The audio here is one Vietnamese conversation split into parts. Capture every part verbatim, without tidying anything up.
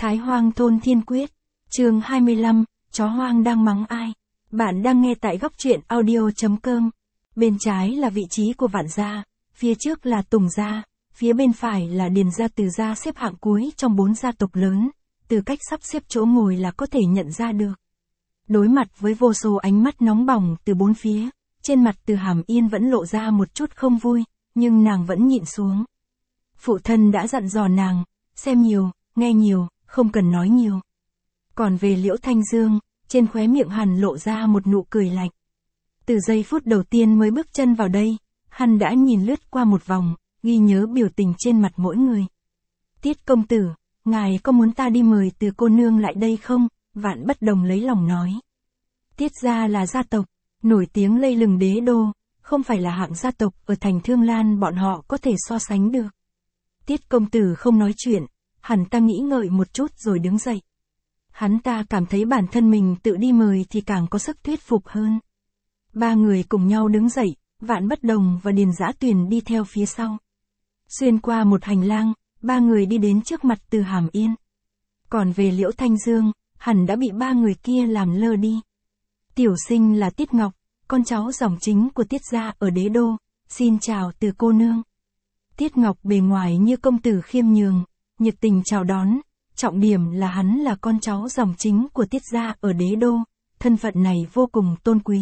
Thái Hoang thôn Thiên Quyết, chương hai mươi lăm, chó hoang đang mắng ai? Bạn đang nghe tại góc truyện audio chấm com. Bên trái là vị trí của Vạn gia, phía trước là Tùng gia, phía bên phải là Điền gia. Từ gia xếp hạng cuối trong bốn gia tộc lớn, từ cách sắp xếp chỗ ngồi là có thể nhận ra được. Đối mặt với vô số ánh mắt nóng bỏng từ bốn phía, trên mặt Từ Hàm Yên vẫn lộ ra một chút không vui, nhưng nàng vẫn nhịn xuống. Phụ thân đã dặn dò nàng, xem nhiều, nghe nhiều, không cần nói nhiều. Còn về Liễu Thanh Dương, trên khóe miệng hắn lộ ra một nụ cười lạnh. Từ giây phút đầu tiên mới bước chân vào đây, hắn đã nhìn lướt qua một vòng, ghi nhớ biểu tình trên mặt mỗi người. Tiết công tử, ngài có muốn ta đi mời Từ cô nương lại đây không? Vạn Bất Đồng lấy lòng nói. Tiết gia là gia tộc, nổi tiếng lây lừng đế đô, không phải là hạng gia tộc ở thành Thương Lan bọn họ có thể so sánh được. Tiết công tử không nói chuyện, hắn ta nghĩ ngợi một chút rồi đứng dậy. Hắn ta cảm thấy bản thân mình tự đi mời thì càng có sức thuyết phục hơn. Ba người cùng nhau đứng dậy, Vạn Bất Đồng và Điền Dã Tuyền đi theo phía sau. Xuyên qua một hành lang, ba người đi đến trước mặt Từ Hàm Yên. Còn về Liễu Thanh Dương, hẳn đã bị ba người kia làm lơ đi. Tiểu sinh là Tiết Ngọc, con cháu dòng chính của Tiết gia ở đế đô, xin chào Từ cô nương. Tiết Ngọc bề ngoài như công tử khiêm nhường, nhiệt tình chào đón, trọng điểm là hắn là con cháu dòng chính của Tiết gia ở đế đô, thân phận này vô cùng tôn quý.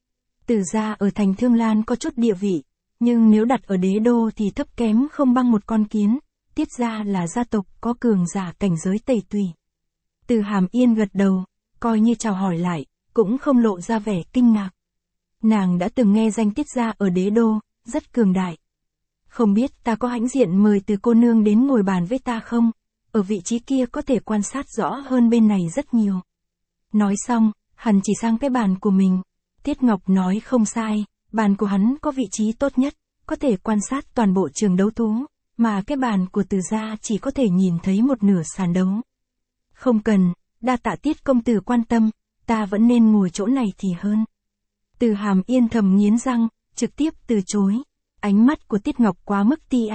Từ gia ở thành Thương Lan có chút địa vị, nhưng nếu đặt ở đế đô thì thấp kém không bằng một con kiến. Tiết gia là gia tộc có cường giả cảnh giới tẩy tùy. Từ Hàm Yên gật đầu, coi như chào hỏi lại, cũng không lộ ra vẻ kinh ngạc. Nàng đã từng nghe danh Tiết gia ở đế đô, rất cường đại. Không biết ta có hãnh diện mời Từ cô nương đến ngồi bàn với ta không? Ở vị trí kia có thể quan sát rõ hơn bên này rất nhiều. Nói xong, hắn chỉ sang cái bàn của mình. Tiết Ngọc nói không sai, bàn của hắn có vị trí tốt nhất, có thể quan sát toàn bộ trường đấu thú, mà cái bàn của Từ gia chỉ có thể nhìn thấy một nửa sàn đấu. Không cần, đa tạ Tiết công tử quan tâm, ta vẫn nên ngồi chỗ này thì hơn. Từ Hàm Yên thầm nghiến răng, trực tiếp từ chối. Ánh mắt của Tiết Ngọc quá mức tia,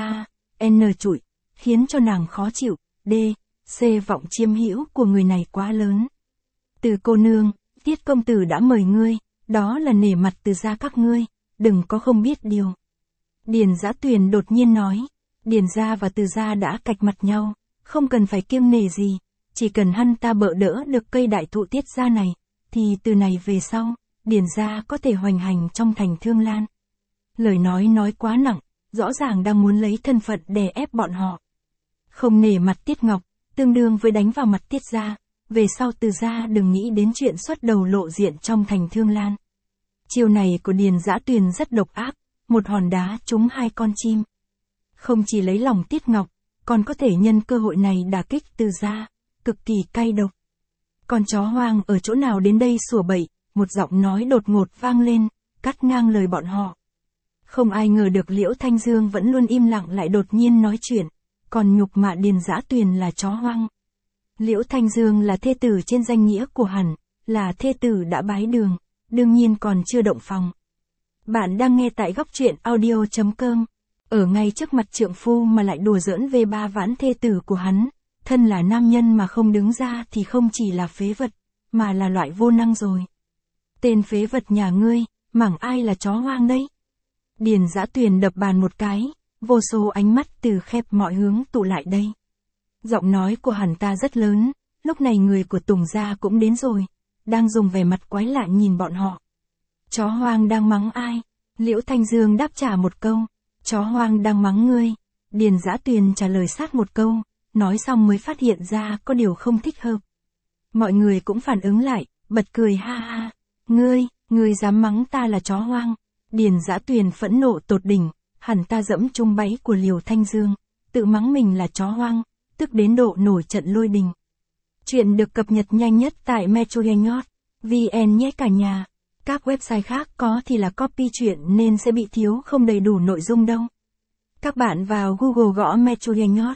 n trụi, khiến cho nàng khó chịu. D, C vọng chiêm hữu của người này quá lớn. Từ cô nương, Tiết công tử đã mời ngươi, đó là nể mặt Từ gia các ngươi, đừng có không biết điều. Điền Dã Tuyền đột nhiên nói, Điền gia và Từ gia đã cạch mặt nhau, không cần phải kiêng nể gì, chỉ cần hắn ta bợ đỡ được cây đại thụ Tiết gia này, thì từ này về sau, Điền gia có thể hoành hành trong thành Thương Lan. Lời nói nói quá nặng, rõ ràng đang muốn lấy thân phận đè ép bọn họ. Không nể mặt Tiết Ngọc, tương đương với đánh vào mặt Tiết gia, về sau Từ gia đừng nghĩ đến chuyện xuất đầu lộ diện trong thành Thương Lan. Chiêu này của Điền Dã Tuyền rất độc ác, một hòn đá trúng hai con chim. Không chỉ lấy lòng Tiết Ngọc, còn có thể nhân cơ hội này đả kích Từ gia, cực kỳ cay độc. Con chó hoang ở chỗ nào đến đây sủa bậy, một giọng nói đột ngột vang lên, cắt ngang lời bọn họ. Không ai ngờ được Liễu Thanh Dương vẫn luôn im lặng lại đột nhiên nói chuyện, còn nhục mạ Điền Dã Tuyền là chó hoang. Liễu Thanh Dương là thê tử trên danh nghĩa của hắn, là thê tử đã bái đường, đương nhiên còn chưa động phòng. Bạn đang nghe tại góc truyện audio chấm com. Ở ngay trước mặt trượng phu mà lại đùa giỡn về ba vãn thê tử của hắn, thân là nam nhân mà không đứng ra thì không chỉ là phế vật, mà là loại vô năng rồi. Tên phế vật nhà ngươi, mảng ai là chó hoang đấy? Điền Dã Tuyền đập bàn một cái, vô số ánh mắt từ khép mọi hướng tụ lại đây. Giọng nói của hắn ta rất lớn, lúc này người của Tùng gia cũng đến rồi, đang dùng vẻ mặt quái lạ nhìn bọn họ. Chó hoang đang mắng ai? Liễu Thanh Dương đáp trả một câu, chó hoang đang mắng ngươi. Điền Dã Tuyền trả lời sát một câu, nói xong mới phát hiện ra có điều không thích hợp. Mọi người cũng phản ứng lại, bật cười ha ha. Ngươi, ngươi dám mắng ta là chó hoang? Điền Dã Tuyền phẫn nộ tột đỉnh, hẳn ta dẫm chung bẫy của Liễu Thanh Dương, tự mắng mình là chó hoang, tức đến độ nổi trận lôi đình. Chuyện được cập nhật nhanh nhất tại metro chấm vn nhé cả nhà. Các website khác có thì là copy chuyện nên sẽ bị thiếu không đầy đủ nội dung đâu. Các bạn vào Google gõ metro chấm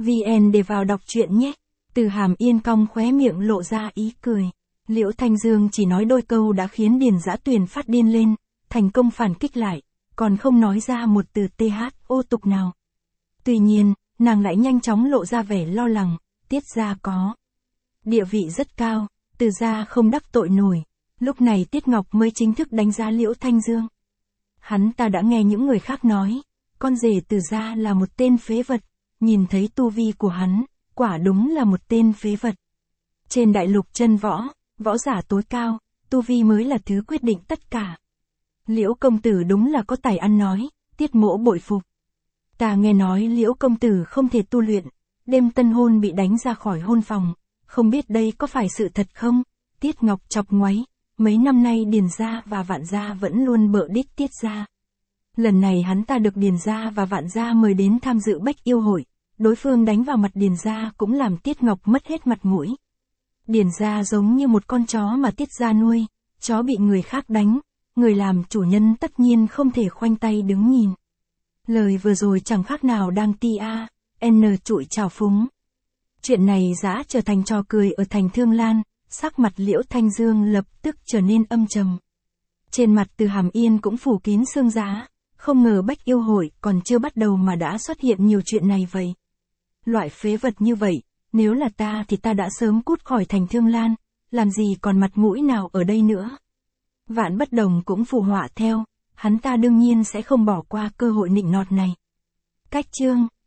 vn để vào đọc truyện nhé. Từ Hàm Yên cong khóe miệng lộ ra ý cười. Liễu Thanh Dương chỉ nói đôi câu đã khiến Điền Dã Tuyền phát điên lên, thành công phản kích lại, còn không nói ra một từ th ô tục nào. Tuy nhiên, nàng lại nhanh chóng lộ ra vẻ lo lắng, Tiết gia có địa vị rất cao, Từ gia không đắc tội nổi. Lúc này Tiết Ngọc mới chính thức đánh giá Liễu Thanh Dương. Hắn ta đã nghe những người khác nói, con rể Từ gia là một tên phế vật, nhìn thấy tu vi của hắn, quả đúng là một tên phế vật. Trên đại lục chân võ, võ giả tối cao, tu vi mới là thứ quyết định tất cả. Liễu công tử đúng là có tài ăn nói, Tiết mỗ bội phục. Ta nghe nói Liễu công tử không thể tu luyện, đêm tân hôn bị đánh ra khỏi hôn phòng, không biết đây có phải sự thật không? Tiết Ngọc chọc ngoáy, mấy năm nay Điền gia và Vạn gia vẫn luôn bợ đích Tiết gia. Lần này hắn ta được Điền gia và Vạn gia mời đến tham dự Bách Yêu hội, đối phương đánh vào mặt Điền gia cũng làm Tiết Ngọc mất hết mặt mũi. Điền gia giống như một con chó mà Tiết gia nuôi, chó bị người khác đánh, người làm chủ nhân tất nhiên không thể khoanh tay đứng nhìn. Lời vừa rồi chẳng khác nào đang ti a, n trụi trào phúng. Chuyện này đã trở thành trò cười ở thành Thương Lan, sắc mặt Liễu Thanh Dương lập tức trở nên âm trầm. Trên mặt Từ Hàm Yên cũng phủ kín sương giá, không ngờ Bách Yêu hội còn chưa bắt đầu mà đã xuất hiện nhiều chuyện này vậy. Loại phế vật như vậy, nếu là ta thì ta đã sớm cút khỏi thành Thương Lan, làm gì còn mặt mũi nào ở đây nữa. Vạn Bất Đồng cũng phù họa theo, hắn ta đương nhiên sẽ không bỏ qua cơ hội nịnh nọt này. Cách chương